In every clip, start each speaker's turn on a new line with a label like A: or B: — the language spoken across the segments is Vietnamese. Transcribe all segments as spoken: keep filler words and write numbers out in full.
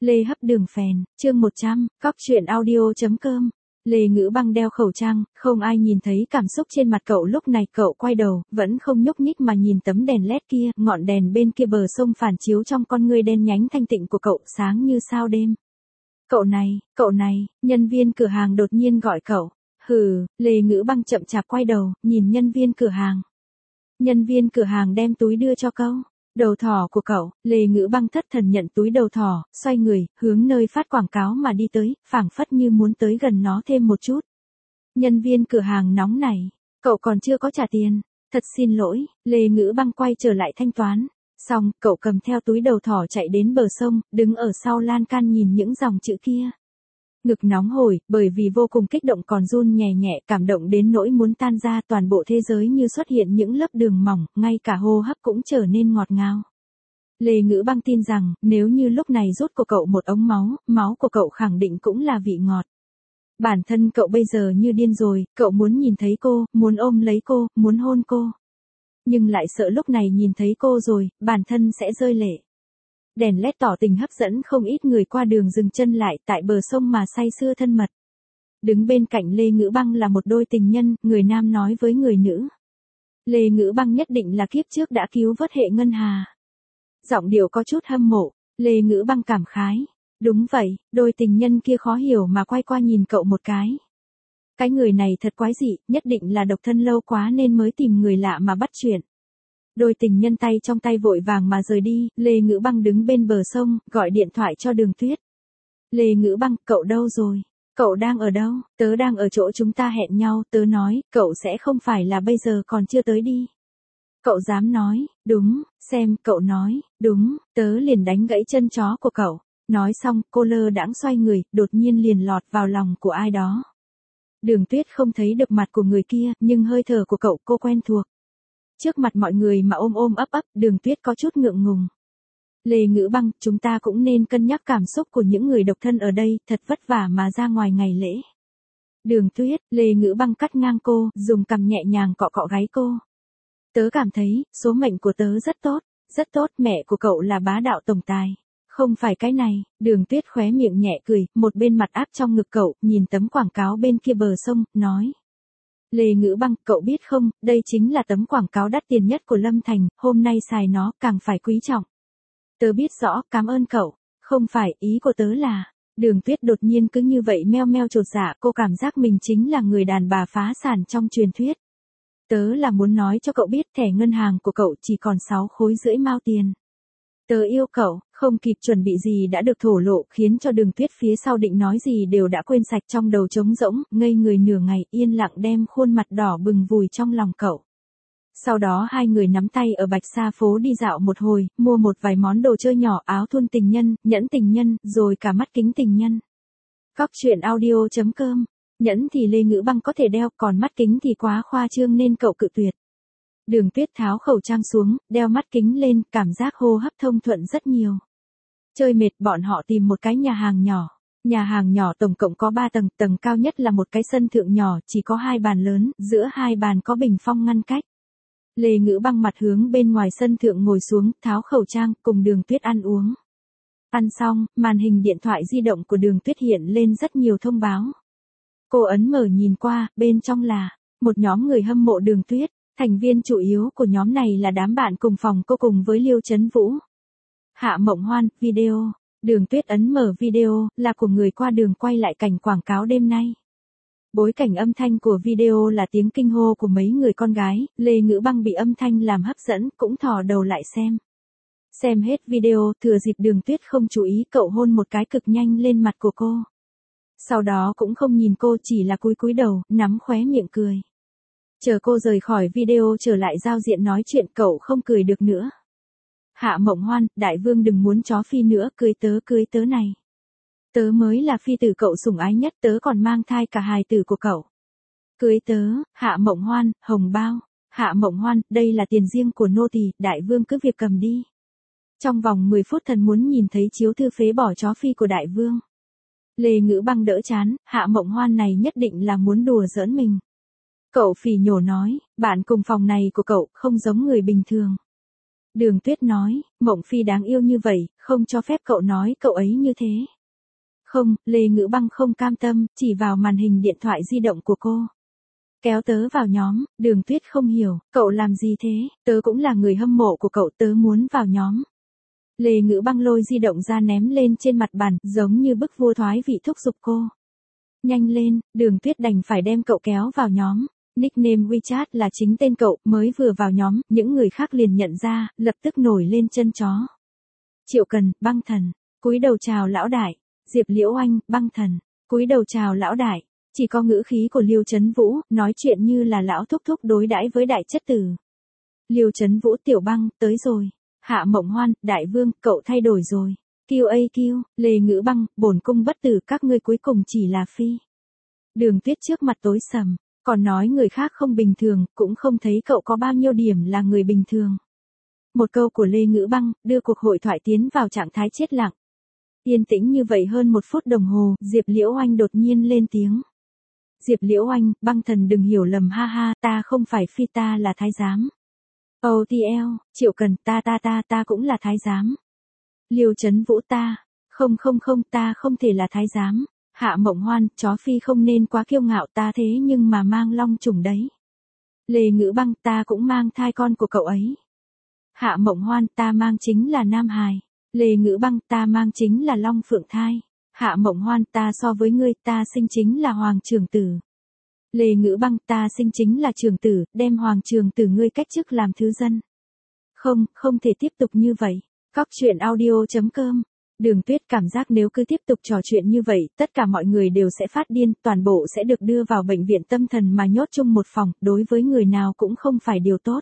A: Lê hấp đường phèn, chương một trăm, cóc truyện audio.com. Lê Ngữ Băng đeo khẩu trang, không ai nhìn thấy cảm xúc trên mặt cậu lúc này. Cậu quay đầu, vẫn không nhúc nhích mà nhìn tấm đèn led kia, ngọn đèn bên kia bờ sông phản chiếu trong con ngươi đen nhánh thanh tịnh của cậu, sáng như sao đêm. Cậu này, cậu này, nhân viên cửa hàng đột nhiên gọi cậu. Hừ, Lê Ngữ Băng chậm chạp quay đầu, nhìn nhân viên cửa hàng. Nhân viên cửa hàng đem túi đưa cho cậu. Đầu thỏ của cậu. Lê Ngữ Băng thất thần nhận túi đầu thỏ, xoay người, hướng nơi phát quảng cáo mà đi tới, phảng phất như muốn tới gần nó thêm một chút. Nhân viên cửa hàng nóng nảy. Cậu còn chưa có trả tiền. Thật xin lỗi. Lê Ngữ Băng quay trở lại thanh toán. Xong, cậu cầm theo túi đầu thỏ chạy đến bờ sông, đứng ở sau lan can nhìn những dòng chữ kia. Ngực nóng hổi, bởi vì vô cùng kích động còn run nhẹ nhẹ, cảm động đến nỗi muốn tan ra. Toàn bộ thế giới như xuất hiện những lớp đường mỏng, ngay cả hô hấp cũng trở nên ngọt ngào. Lê Ngữ Băng tin rằng, nếu như lúc này rút của cậu một ống máu, máu của cậu khẳng định cũng là vị ngọt. Bản thân cậu bây giờ như điên rồi, cậu muốn nhìn thấy cô, muốn ôm lấy cô, muốn hôn cô. Nhưng lại sợ lúc này nhìn thấy cô rồi, bản thân sẽ rơi lệ. Đèn led tỏ tình hấp dẫn không ít người qua đường dừng chân lại tại bờ sông mà say sưa thân mật. Đứng bên cạnh Lê Ngữ Băng là một đôi tình nhân, người nam nói với người nữ. Lê Ngữ Băng nhất định là kiếp trước đã cứu vớt hệ ngân hà. Giọng điệu có chút hâm mộ, Lê Ngữ Băng cảm khái. Đúng vậy, đôi tình nhân kia khó hiểu mà quay qua nhìn cậu một cái. Cái người này thật quái dị, nhất định là độc thân lâu quá nên mới tìm người lạ mà bắt chuyện. Đôi tình nhân tay trong tay vội vàng mà rời đi, Lê Ngữ Băng đứng bên bờ sông, gọi điện thoại cho Đường Tuyết. Lê Ngữ Băng, cậu đâu rồi? Cậu đang ở đâu? Tớ đang ở chỗ chúng ta hẹn nhau, tớ nói, cậu sẽ không phải là bây giờ còn chưa tới đi. Cậu dám nói, đúng, xem, cậu nói, đúng, tớ liền đánh gãy chân chó của cậu. Nói xong, cô lơ đãng xoay người, đột nhiên liền lọt vào lòng của ai đó. Đường Tuyết không thấy được mặt của người kia, nhưng hơi thở của cậu cô quen thuộc. Trước mặt mọi người mà ôm ôm ấp ấp, Đường Tuyết có chút ngượng ngùng. Lê Ngữ Băng, chúng ta cũng nên cân nhắc cảm xúc của những người độc thân ở đây, thật vất vả mà ra ngoài ngày lễ. Đường Tuyết, Lê Ngữ Băng cắt ngang cô, dùng cằm nhẹ nhàng cọ cọ gáy cô. Tớ cảm thấy, số mệnh của tớ rất tốt, rất tốt, mẹ của cậu là bá đạo tổng tài. Không phải cái này. Đường Tuyết khóe miệng nhẹ cười, một bên mặt áp trong ngực cậu, nhìn tấm quảng cáo bên kia bờ sông, nói. Lê Ngữ Băng, cậu biết không, đây chính là tấm quảng cáo đắt tiền nhất của Lâm Thành, hôm nay xài nó càng phải quý trọng. Tớ biết rõ, cảm ơn cậu. Không phải, ý của tớ là, Đường Tuyết đột nhiên cứ như vậy meo meo chột dạ, cô cảm giác mình chính là người đàn bà phá sản trong truyền thuyết. Tớ là muốn nói cho cậu biết thẻ ngân hàng của cậu chỉ còn sáu khối rưỡi mao tiền. Tớ yêu cậu, không kịp chuẩn bị gì đã được thổ lộ, khiến cho Đường Tuyết phía sau định nói gì đều đã quên sạch, trong đầu trống rỗng, ngây người nửa ngày, yên lặng đem khuôn mặt đỏ bừng vùi trong lòng cậu. Sau đó hai người nắm tay ở Bạch Sa phố đi dạo một hồi, mua một vài món đồ chơi nhỏ, áo thun tình nhân, nhẫn tình nhân, rồi cả mắt kính tình nhân. Cóc truyện audio.com. Nhẫn thì Lê Ngữ Băng có thể đeo, còn mắt kính thì quá khoa trương nên cậu cự tuyệt. Đường Tuyết tháo khẩu trang xuống, đeo mắt kính lên, cảm giác hô hấp thông thuận rất nhiều. Chơi mệt, bọn họ tìm một cái nhà hàng nhỏ. Nhà hàng nhỏ tổng cộng có ba tầng, tầng cao nhất là một cái sân thượng nhỏ, chỉ có hai bàn lớn, giữa hai bàn có bình phong ngăn cách. Lê Ngữ Băng mặt hướng bên ngoài sân thượng ngồi xuống, tháo khẩu trang, cùng Đường Tuyết ăn uống. Ăn xong, màn hình điện thoại di động của Đường Tuyết hiện lên rất nhiều thông báo. Cô ấn mở nhìn qua, bên trong là một nhóm người hâm mộ Đường Tuyết. Thành viên chủ yếu của nhóm này là đám bạn cùng phòng cô cùng với Liêu Chấn Vũ. Hạ Mộng Hoan, video. Đường Tuyết ấn mở video, là của người qua đường quay lại cảnh quảng cáo đêm nay. Bối cảnh âm thanh của video là tiếng kinh hô của mấy người con gái, Lê Ngữ Băng bị âm thanh làm hấp dẫn, cũng thò đầu lại xem. Xem hết video, thừa dịp Đường Tuyết không chú ý, cậu hôn một cái cực nhanh lên mặt của cô. Sau đó cũng không nhìn cô, chỉ là cúi cúi đầu, nắm khóe miệng cười. Chờ cô rời khỏi video trở lại giao diện nói chuyện, cậu không cười được nữa. Hạ Mộng Hoan, đại vương đừng muốn chó phi nữa, cưới tớ cưới tớ này. Tớ mới là phi tử cậu sủng ái nhất, tớ còn mang thai cả hài tử của cậu. Cưới tớ. Hạ Mộng Hoan, hồng bao. Hạ Mộng Hoan, đây là tiền riêng của nô tỳ, đại vương cứ việc cầm đi. Trong vòng mười phút thần muốn nhìn thấy chiếu thư phế bỏ chó phi của đại vương. Lê Ngữ Băng đỡ chán, Hạ Mộng Hoan này nhất định là muốn đùa giỡn mình. Cậu phỉ nhổ nói, bạn cùng phòng này của cậu không giống người bình thường. Đường Tuyết nói, Mộng Phi đáng yêu như vậy, không cho phép cậu nói cậu ấy như thế. Không, Lê Ngữ Băng không cam tâm, chỉ vào màn hình điện thoại di động của cô. Kéo tớ vào nhóm, Đường Tuyết không hiểu, cậu làm gì thế, tớ cũng là người hâm mộ của cậu, tớ muốn vào nhóm. Lê Ngữ Băng lôi di động ra ném lên trên mặt bàn, giống như bức vua thoái vị thúc giục cô. Nhanh lên, Đường Tuyết đành phải đem cậu kéo vào nhóm. Nickname WeChat là chính tên cậu, mới vừa vào nhóm, những người khác liền nhận ra, lập tức nổi lên chân chó. Triệu Cần, Băng Thần, cúi đầu chào lão đại. Diệp Liễu Anh, Băng Thần, cúi đầu chào lão đại. Chỉ có ngữ khí của Liêu Chấn Vũ, nói chuyện như là lão thúc thúc đối đãi với đại chất tử. Liêu Chấn Vũ, Tiểu Băng, tới rồi. Hạ Mộng Hoan, Đại Vương, cậu thay đổi rồi. Kiêu a kiêu, Lê Ngữ Băng, bổn cung bất tử, các ngươi cuối cùng chỉ là phi. Đường Tuyết trước mặt tối sầm, còn nói người khác không bình thường, cũng không thấy cậu có bao nhiêu điểm là người bình thường. Một câu của Lê Ngữ Băng, đưa cuộc hội thoại tiến vào trạng thái chết lặng. Yên tĩnh như vậy hơn một phút đồng hồ, Diệp Liễu Anh đột nhiên lên tiếng. Diệp Liễu Anh, Băng Thần đừng hiểu lầm ha ha, ta không phải phi, ta là thái giám. ô tê lờ, Triệu Cần, ta ta ta ta cũng là thái giám. Liêu Chấn Vũ, ta, không không không, ta không thể là thái giám. Hạ Mộng Hoan, chó phi không nên quá kiêu ngạo, ta thế nhưng mà mang long trùng đấy. Lê Ngữ Băng, ta cũng mang thai con của cậu ấy. Hạ Mộng Hoan, ta mang chính là nam hài. Lê Ngữ Băng, ta mang chính là long phượng thai. Hạ Mộng Hoan, ta so với ngươi, ta sinh chính là hoàng trưởng tử. Lê Ngữ Băng, ta sinh chính là trưởng tử, đem hoàng trưởng tử ngươi cách chức làm thứ dân. Không, không thể tiếp tục như vậy. Cóc truyện audio chấm com. Đường Tuyết cảm giác nếu cứ tiếp tục trò chuyện như vậy, tất cả mọi người đều sẽ phát điên, toàn bộ sẽ được đưa vào bệnh viện tâm thần mà nhốt chung một phòng, đối với người nào cũng không phải điều tốt.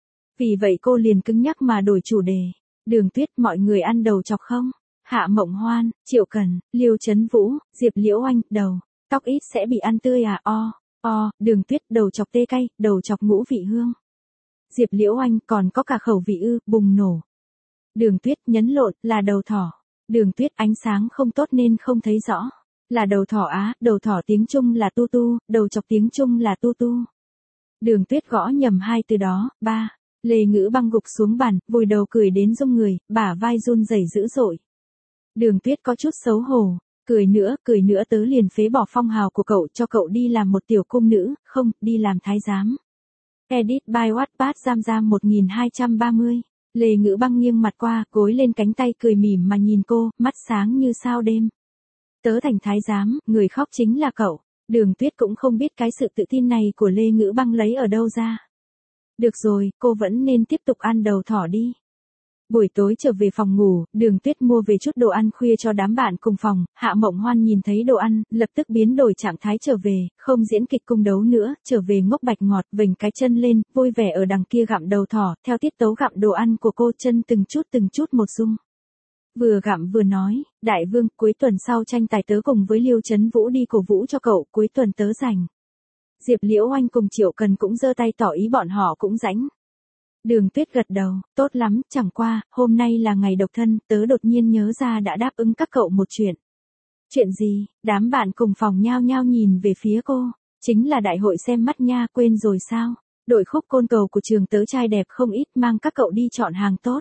A: Vì vậy cô liền cứng nhắc mà đổi chủ đề. Đường Tuyết, mọi người ăn đầu chọc không? Hạ Mộng Hoan, Triệu Cần, Liêu Chấn Vũ, Diệp Liễu Anh, đầu, tóc ít sẽ bị ăn tươi à, o, o, Đường Tuyết, đầu chọc tê cay, đầu chọc ngũ vị hương. Diệp Liễu Anh, còn có cả khẩu vị ư, bùng nổ. Đường Tuyết, nhấn lộn, là đầu thỏ. Đường Tuyết, ánh sáng không tốt nên không thấy rõ. Là đầu thỏ á, đầu thỏ tiếng Trung là tu tu, đầu chọc tiếng Trung là tu tu. Đường Tuyết gõ nhầm hai từ đó, ba. Lê Ngữ Băng gục xuống bàn, vùi đầu cười đến rung người, bả vai run rẩy dữ dội. Đường Tuyết có chút xấu hổ, cười nữa, cười nữa tớ liền phế bỏ phong hào của cậu, cho cậu đi làm một tiểu cung nữ, không, đi làm thái giám. Edit by Wattpad Giam Giam một nghìn hai trăm ba mươi. Lê Ngữ Băng nghiêng mặt qua, gối lên cánh tay cười mỉm mà nhìn cô, mắt sáng như sao đêm. Tớ thành thái giám, người khóc chính là cậu. Đường Tuyết cũng không biết cái sự tự tin này của Lê Ngữ Băng lấy ở đâu ra. Được rồi, cô vẫn nên tiếp tục ăn đầu thỏ đi. Buổi tối trở về phòng ngủ, Đường Tuyết mua về chút đồ ăn khuya cho đám bạn cùng phòng, Hạ Mộng Hoan nhìn thấy đồ ăn, lập tức biến đổi trạng thái trở về, không diễn kịch cung đấu nữa, trở về ngốc bạch ngọt, vểnh cái chân lên, vui vẻ ở đằng kia gặm đầu thỏ, theo tiết tấu gặm đồ ăn của cô, chân từng chút từng chút một rung. Vừa gặm vừa nói, Đại Vương, cuối tuần sau tranh tài tớ cùng với Liêu Chấn Vũ đi cổ vũ cho cậu, cuối tuần tớ rảnh. Diệp Liễu Anh cùng Triệu Cần cũng giơ tay tỏ ý bọn họ cũng rảnh. Đường Tuyết gật đầu, tốt lắm, chẳng qua, hôm nay là ngày độc thân, tớ đột nhiên nhớ ra đã đáp ứng các cậu một chuyện. Chuyện gì? Đám bạn cùng phòng nhao nhao nhìn về phía cô, chính là đại hội xem mắt nha, quên rồi sao? Đội khúc côn cầu của trường tớ trai đẹp không ít, mang các cậu đi chọn hàng tốt.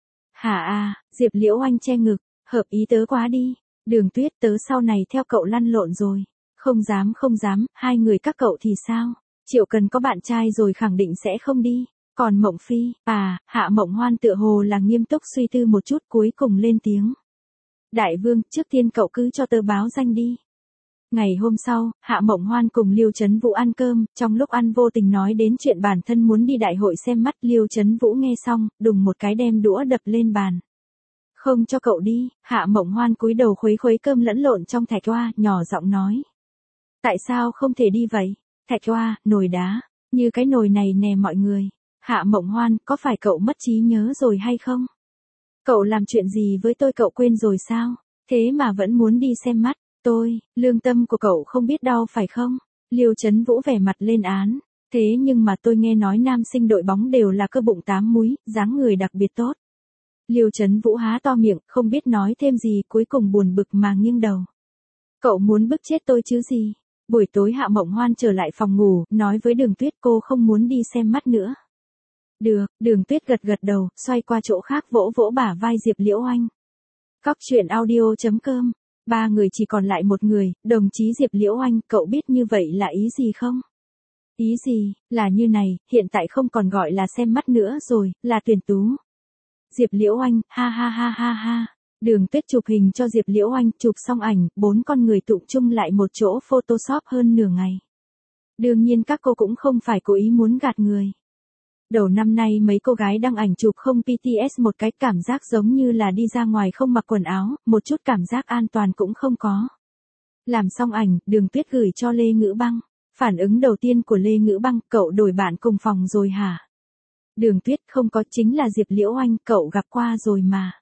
A: Hả à, Diệp Liễu Anh che ngực, hợp ý tớ quá đi. Đường Tuyết, tớ sau này theo cậu lăn lộn rồi. Không dám không dám, hai người các cậu thì sao? Triệu Cần có bạn trai rồi khẳng định sẽ không đi. Còn Mộng Phi, à, Hạ Mộng Hoan tựa hồ là nghiêm túc suy tư một chút cuối cùng lên tiếng. Đại Vương, trước tiên cậu cứ cho tớ báo danh đi. Ngày hôm sau, Hạ Mộng Hoan cùng Liêu Chấn Vũ ăn cơm, trong lúc ăn vô tình nói đến chuyện bản thân muốn đi đại hội xem mắt, Liêu Chấn Vũ nghe xong, đùng một cái đem đũa đập lên bàn. Không cho cậu đi, Hạ Mộng Hoan cúi đầu khuấy khuấy cơm lẫn lộn trong thạch oa, nhỏ giọng nói. Tại sao không thể đi vậy? Thạch oa, nồi đá, như cái nồi này nè mọi người. Hạ Mộng Hoan, có phải cậu mất trí nhớ rồi hay không? Cậu làm chuyện gì với tôi cậu quên rồi sao? Thế mà vẫn muốn đi xem mắt, tôi, lương tâm của cậu không biết đau phải không? Liêu Chấn Vũ vẻ mặt lên án, thế nhưng mà tôi nghe nói nam sinh đội bóng đều là cơ bụng tám múi, dáng người đặc biệt tốt. Liêu Chấn Vũ há to miệng, không biết nói thêm gì, cuối cùng buồn bực mà nghiêng đầu. Cậu muốn bức chết tôi chứ gì? Buổi tối Hạ Mộng Hoan trở lại phòng ngủ, nói với Đường Tuyết cô không muốn đi xem mắt nữa. Được, Đường Tuyết gật gật đầu, xoay qua chỗ khác vỗ vỗ bả vai Diệp Liễu Oanh. Cóc truyện audio chấm com. Ba người chỉ còn lại một người, đồng chí Diệp Liễu Oanh, cậu biết như vậy là ý gì không? Ý gì, là như này, hiện tại không còn gọi là xem mắt nữa rồi, là tuyển tú. Diệp Liễu Oanh, ha ha ha ha ha. Đường Tuyết chụp hình cho Diệp Liễu Oanh, chụp xong ảnh, bốn con người tụng chung lại một chỗ Photoshop hơn nửa ngày. Đương nhiên các cô cũng không phải cố ý muốn gạt người. Đầu năm nay mấy cô gái đăng ảnh chụp không bê tê ét một cái cảm giác giống như là đi ra ngoài không mặc quần áo, một chút cảm giác an toàn cũng không có. Làm xong ảnh, Đường Tuyết gửi cho Lê Ngữ Băng. Phản ứng đầu tiên của Lê Ngữ Băng, cậu đổi bạn cùng phòng rồi hả? Đường Tuyết, không có, chính là Diệp Liễu Oanh, cậu gặp qua rồi mà.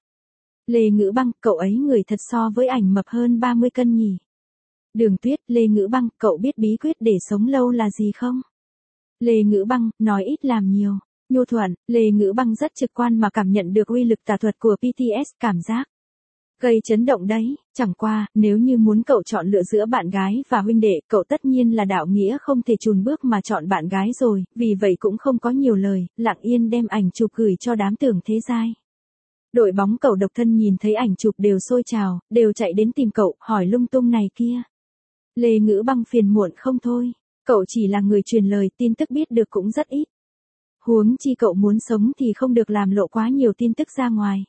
A: Lê Ngữ Băng, cậu ấy người thật so với ảnh mập hơn ba mươi cân nhỉ? Đường Tuyết, Lê Ngữ Băng, cậu biết bí quyết để sống lâu là gì không? Lê Ngữ Băng, nói ít làm nhiều. Nhu thuận, Lê Ngữ Băng rất trực quan mà cảm nhận được uy lực tà thuật của bê tê ét, cảm giác gây chấn động đấy. Chẳng qua, nếu như muốn cậu chọn lựa giữa bạn gái và huynh đệ, cậu tất nhiên là đạo nghĩa không thể chùn bước mà chọn bạn gái rồi, vì vậy cũng không có nhiều lời, lặng yên đem ảnh chụp gửi cho đám tưởng thế giai. Đội bóng cậu độc thân nhìn thấy ảnh chụp đều sôi trào, đều chạy đến tìm cậu, hỏi lung tung này kia. Lê Ngữ Băng phiền muộn không thôi, cậu chỉ là người truyền lời, tin tức biết được cũng rất ít. Huống chi cậu muốn sống thì không được làm lộ quá nhiều tin tức ra ngoài.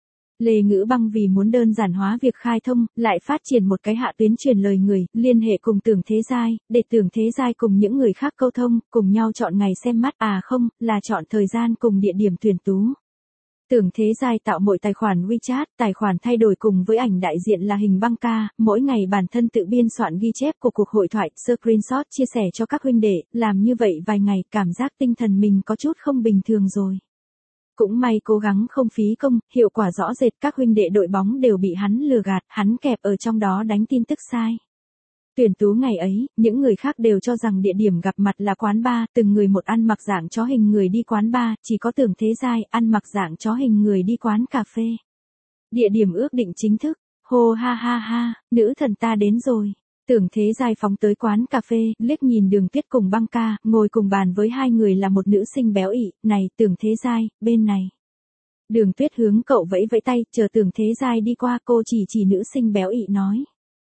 A: Lê Ngữ Băng vì muốn đơn giản hóa việc khai thông, lại phát triển một cái hạ tuyến truyền lời người, liên hệ cùng tưởng thế giai, để tưởng thế giai cùng những người khác câu thông, cùng nhau chọn ngày xem mắt, à không, là chọn thời gian cùng địa điểm tuyển tú. Tưởng thế giai tạo mỗi tài khoản WeChat, tài khoản thay đổi cùng với ảnh đại diện là hình băng ca, mỗi ngày bản thân tự biên soạn ghi chép của cuộc hội thoại, screenshot chia sẻ cho các huynh đệ, làm như vậy vài ngày, cảm giác tinh thần mình có chút không bình thường rồi. Cũng may cố gắng không phí công, hiệu quả rõ rệt, các huynh đệ đội bóng đều bị hắn lừa gạt, hắn kẹp ở trong đó đánh tin tức sai. Tuyển tú ngày ấy, những người khác đều cho rằng địa điểm gặp mặt là quán bar, từng người một ăn mặc dạng chó hình người đi quán bar, chỉ có tưởng thế giai ăn mặc dạng chó hình người đi quán cà phê. Địa điểm ước định chính thức, hô ha ha ha, nữ thần ta đến rồi. Tưởng thế giai phóng tới quán cà phê, liếc nhìn Đường Tuyết cùng băng ca, ngồi cùng bàn với hai người là một nữ sinh béo ị, này, tưởng thế giai, bên này. Đường Tuyết hướng cậu vẫy vẫy tay, chờ tưởng thế giai đi qua, cô chỉ chỉ nữ sinh béo ị nói.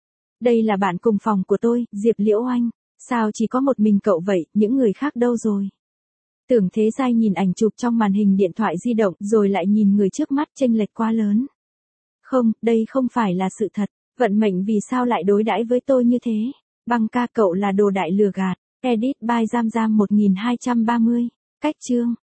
A: Đây là bạn cùng phòng của tôi, Diệp Liễu Oanh. Sao chỉ có một mình cậu vậy, những người khác đâu rồi? Tưởng thế giai nhìn ảnh chụp trong màn hình điện thoại di động, rồi lại nhìn người trước mắt, chênh lệch quá lớn. Không, đây không phải là sự thật. Vận mệnh vì sao lại đối đãi với tôi như thế? Băng ca, cậu là đồ đại lừa gạt. Edit by Giam Giam một nghìn hai trăm ba mươi. Cách chương.